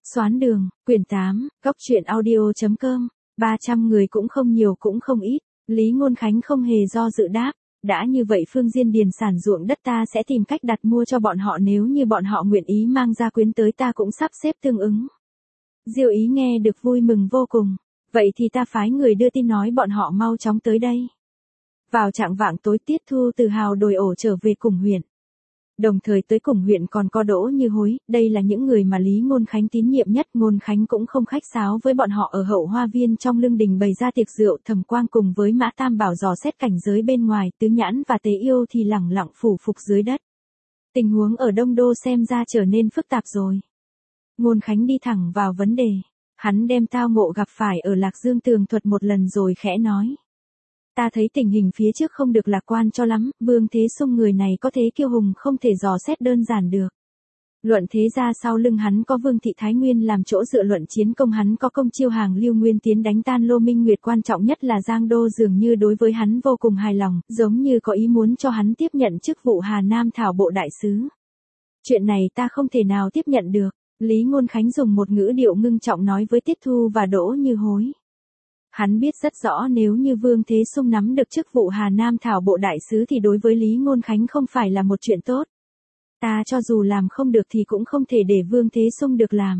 Xoán đường, quyển 8, góc truyện audio.com, 300 người cũng không nhiều cũng không ít, Lý Ngôn Khánh không hề do dự đáp, đã như vậy Phương Diên điền sản ruộng đất ta sẽ tìm cách đặt mua cho bọn họ, nếu như bọn họ nguyện ý mang gia quyến tới ta cũng sắp xếp tương ứng. Diêu Ý nghe được vui mừng vô cùng, vậy thì ta phái người đưa tin nói bọn họ mau chóng tới đây. Vào trạng vạng tối Tiết Thu từ Hào Đồi Ổ trở về cùng huyện. Đồng thời tới cùng huyện còn có Đỗ Như Hối, đây là những người mà Lý Ngôn Khánh tín nhiệm nhất. Ngôn Khánh cũng không khách sáo với bọn họ, ở hậu hoa viên trong lương đình bày ra tiệc rượu. Thẩm Quang cùng với Mã Tam Bảo dò xét cảnh giới bên ngoài, Tứ Nhãn và Tế Yêu thì lẳng lặng phủ phục dưới đất. Tình huống ở Đông Đô xem ra trở nên phức tạp rồi. Ngôn Khánh đi thẳng vào vấn đề, hắn đem tao ngộ gặp phải ở Lạc Dương tường thuật một lần rồi khẽ nói. Ta thấy tình hình phía trước không được lạc quan cho lắm, Vương Thế Sung người này có thế kiêu hùng không thể dò xét đơn giản được. Luận thế ra sau lưng hắn có Vương Thị Thái Nguyên làm chỗ dựa, luận chiến công hắn có công chiêu hàng Lưu Nguyên Tiến đánh tan Lô Minh Nguyệt, quan trọng nhất là Giang Đô dường như đối với hắn vô cùng hài lòng, giống như có ý muốn cho hắn tiếp nhận chức vụ Hà Nam Thảo Bộ Đại Sứ. Chuyện này ta không thể nào tiếp nhận được, Lý Ngôn Khánh dùng một ngữ điệu ngưng trọng nói với Tiết Thu và Đỗ Như Hối. Hắn biết rất rõ nếu như Vương Thế Sung nắm được chức vụ Hà Nam Thảo Bộ Đại Sứ thì đối với Lý Ngôn Khánh không phải là một chuyện tốt. Ta cho dù làm không được thì cũng không thể để Vương Thế Sung được làm.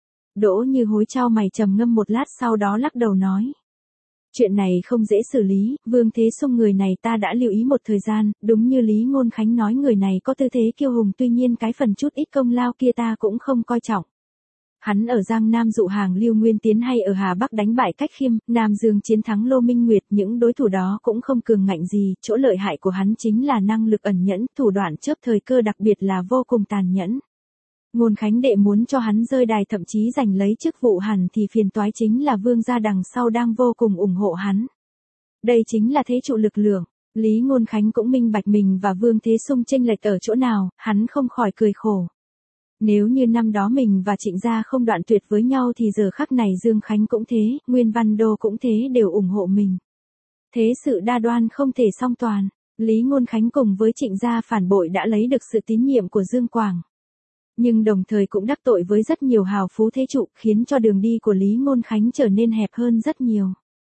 Đỗ Như Hối chau mày trầm ngâm một lát sau đó lắc đầu nói. Chuyện này không dễ xử lý, Vương Thế Sung người này ta đã lưu ý một thời gian, đúng như Lý Ngôn Khánh nói người này có tư thế kiêu hùng, tuy nhiên cái phần chút ít công lao kia ta cũng không coi trọng. Hắn ở Giang Nam dụ hàng Lưu Nguyên Tiến hay ở Hà Bắc đánh bại Cách Khiêm, Nam Dương chiến thắng Lô Minh Nguyệt, những đối thủ đó cũng không cường ngạnh gì, chỗ lợi hại của hắn chính là năng lực ẩn nhẫn, thủ đoạn chớp thời cơ đặc biệt là vô cùng tàn nhẫn. Ngôn Khánh đệ muốn cho hắn rơi đài, thậm chí giành lấy chức vụ hẳn thì phiền toái chính là Vương gia đằng sau đang vô cùng ủng hộ hắn. Đây chính là thế trụ lực lượng. Lý Ngôn Khánh cũng minh bạch mình và Vương Thế Sung chênh lệch ở chỗ nào, hắn không khỏi cười khổ. Nếu như năm đó mình và Trịnh gia không đoạn tuyệt với nhau thì giờ khắc này Dương Khánh cũng thế, Nguyên Văn Đô cũng thế, đều ủng hộ mình. Thế sự đa đoan không thể song toàn, Lý Ngôn Khánh cùng với Trịnh gia phản bội đã lấy được sự tín nhiệm của Dương Quảng. Nhưng đồng thời cũng đắc tội với rất nhiều hào phú thế trụ, khiến cho đường đi của Lý Ngôn Khánh trở nên hẹp hơn rất nhiều.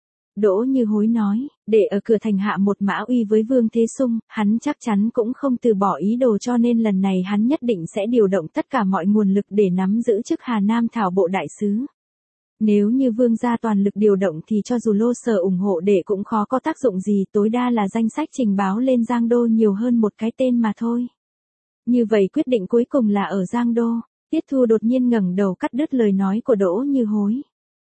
Đỗ Như Hối nói, để ở cửa thành hạ một mã uy với Vương Thế Sung, hắn chắc chắn cũng không từ bỏ ý đồ, cho nên lần này hắn nhất định sẽ điều động tất cả mọi nguồn lực để nắm giữ chức Hà Nam Thảo Bộ Đại Sứ. Nếu như Vương gia toàn lực điều động thì cho dù Lô Sở ủng hộ để cũng khó có tác dụng gì, tối đa là danh sách trình báo lên Giang Đô nhiều hơn một cái tên mà thôi. Như vậy quyết định cuối cùng là ở Giang Đô. Tiết Thu đột nhiên ngẩng đầu cắt đứt lời nói của Đỗ Như Hối.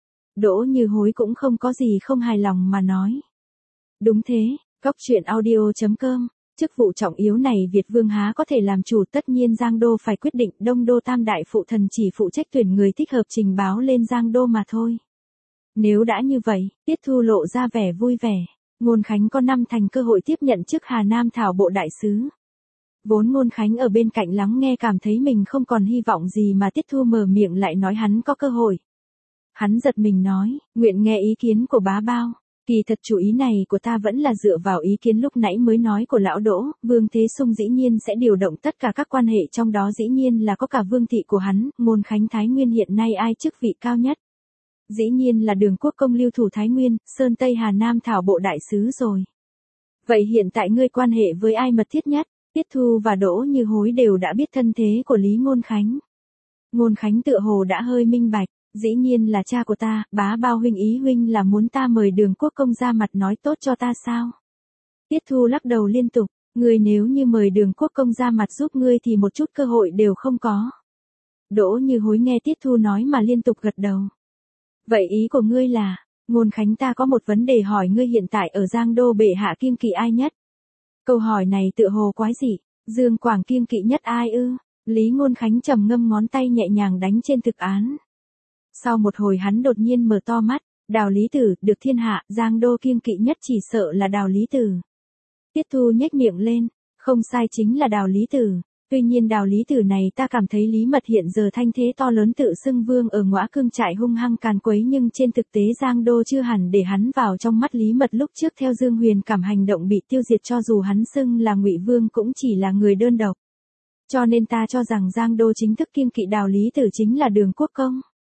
Đỗ Như Hối cũng không có gì không hài lòng mà nói. Đúng thế, góc truyện audio.com, chức vụ trọng yếu này Việt Vương há có thể làm chủ, tất nhiên Giang Đô phải quyết định, Đông Đô Tam Đại Phụ Thần chỉ phụ trách tuyển người thích hợp trình báo lên Giang Đô mà thôi. Nếu đã như vậy, Tiết Thu lộ ra vẻ vui vẻ, Ngôn Khánh có 5 thành cơ hội tiếp nhận chức Hà Nam Thảo Bộ Đại Sứ. Vốn Ngôn Khánh ở bên cạnh lắng nghe cảm thấy mình không còn hy vọng gì mà Tiết Thu mở miệng lại nói hắn có cơ hội. Hắn giật mình nói, nguyện nghe ý kiến của bá bao. Kỳ thật chủ ý này của ta vẫn là dựa vào ý kiến lúc nãy mới nói của lão Đỗ, Vương Thế Sung dĩ nhiên sẽ điều động tất cả các quan hệ, trong đó dĩ nhiên là có cả Vương thị của hắn. Ngôn Khánh Thái Nguyên hiện nay ai chức vị cao nhất? Dĩ nhiên là Đường Quốc công Lưu Thủ Thái Nguyên, Sơn Tây Hà Nam Thảo Bộ Đại Sứ rồi. Vậy hiện tại ngươi quan hệ với ai mật thiết nhất? Tiết Thu và Đỗ Như Hối đều đã biết thân thế của Lý Ngôn Khánh. Ngôn Khánh tựa hồ đã hơi minh bạch, dĩ nhiên là cha của ta, bá bao huynh, ý huynh là muốn ta mời Đường Quốc công ra mặt nói tốt cho ta sao? Tiết Thu lắc đầu liên tục, ngươi nếu như mời Đường Quốc công ra mặt giúp ngươi thì một chút cơ hội đều không có. Đỗ Như Hối nghe Tiết Thu nói mà liên tục gật đầu. Vậy ý của ngươi là, Ngôn Khánh ta có một vấn đề hỏi ngươi, hiện tại ở Giang Đô bệ hạ kiêng kỵ ai nhất? Câu hỏi này tựa hồ quái dị, Dương Quảng kiêng kỵ nhất ai ư? Lý Ngôn Khánh trầm ngâm, ngón tay nhẹ nhàng đánh trên thực án. Sau một hồi hắn đột nhiên mở to mắt, Đào Lý Tử, được thiên hạ, Giang Đô kiêng kỵ nhất chỉ sợ là Đào Lý Tử. Tiết Thu nhếch miệng lên, không sai, chính là Đào Lý Tử. Tuy nhiên Đào Lý Tử này ta cảm thấy Lý Mật hiện giờ thanh thế to lớn, tự xưng vương ở Ngõa Cương trại hung hăng càn quấy, nhưng trên thực tế Giang Đô chưa hẳn để hắn vào trong mắt. Lý Mật lúc trước theo Dương Huyền cảm hành động bị tiêu diệt, cho dù hắn xưng là Ngụy Vương cũng chỉ là người đơn độc. Cho nên ta cho rằng Giang Đô chính thức kiêng kỵ Đào Lý Tử chính là Đường Quốc công.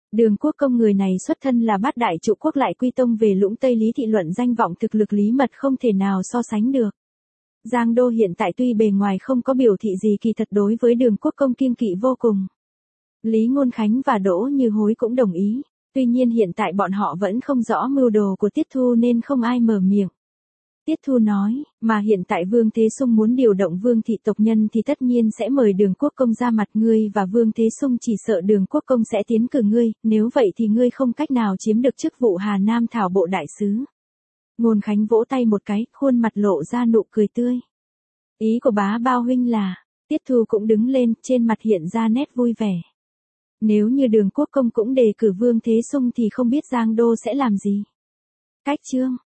Đường Quốc Công người này xuất thân là bát đại trụ quốc lại quy tông về Lũng Tây Lý Thị luận danh vọng thực lực Lý Mật không thể nào so sánh được. Giang Đô hiện tại tuy bề ngoài không có biểu thị gì kỳ thật đối với Đường Quốc Công kiêng kỵ vô cùng. Lý Ngôn Khánh và Đỗ Như Hối cũng đồng ý, tuy nhiên hiện tại bọn họ vẫn không rõ mưu đồ của Tiết Thu nên không ai mở miệng. Tiết Thu nói, mà hiện tại Vương Thế Sung muốn điều động Vương thị tộc nhân thì tất nhiên sẽ mời Đường Quốc Công ra mặt ngươi và Vương Thế Sung chỉ sợ Đường Quốc Công sẽ tiến cử ngươi, nếu vậy thì ngươi không cách nào chiếm được chức vụ Hà Nam Thảo Bộ Đại Sứ. Ngôn Khánh vỗ tay một cái, khuôn mặt lộ ra nụ cười tươi. Ý của bá bao huynh là, Tiết Thu cũng đứng lên, trên mặt hiện ra nét vui vẻ. Nếu như Đường Quốc Công cũng đề cử Vương Thế Sung thì không biết Giang Đô sẽ làm gì. Cách chương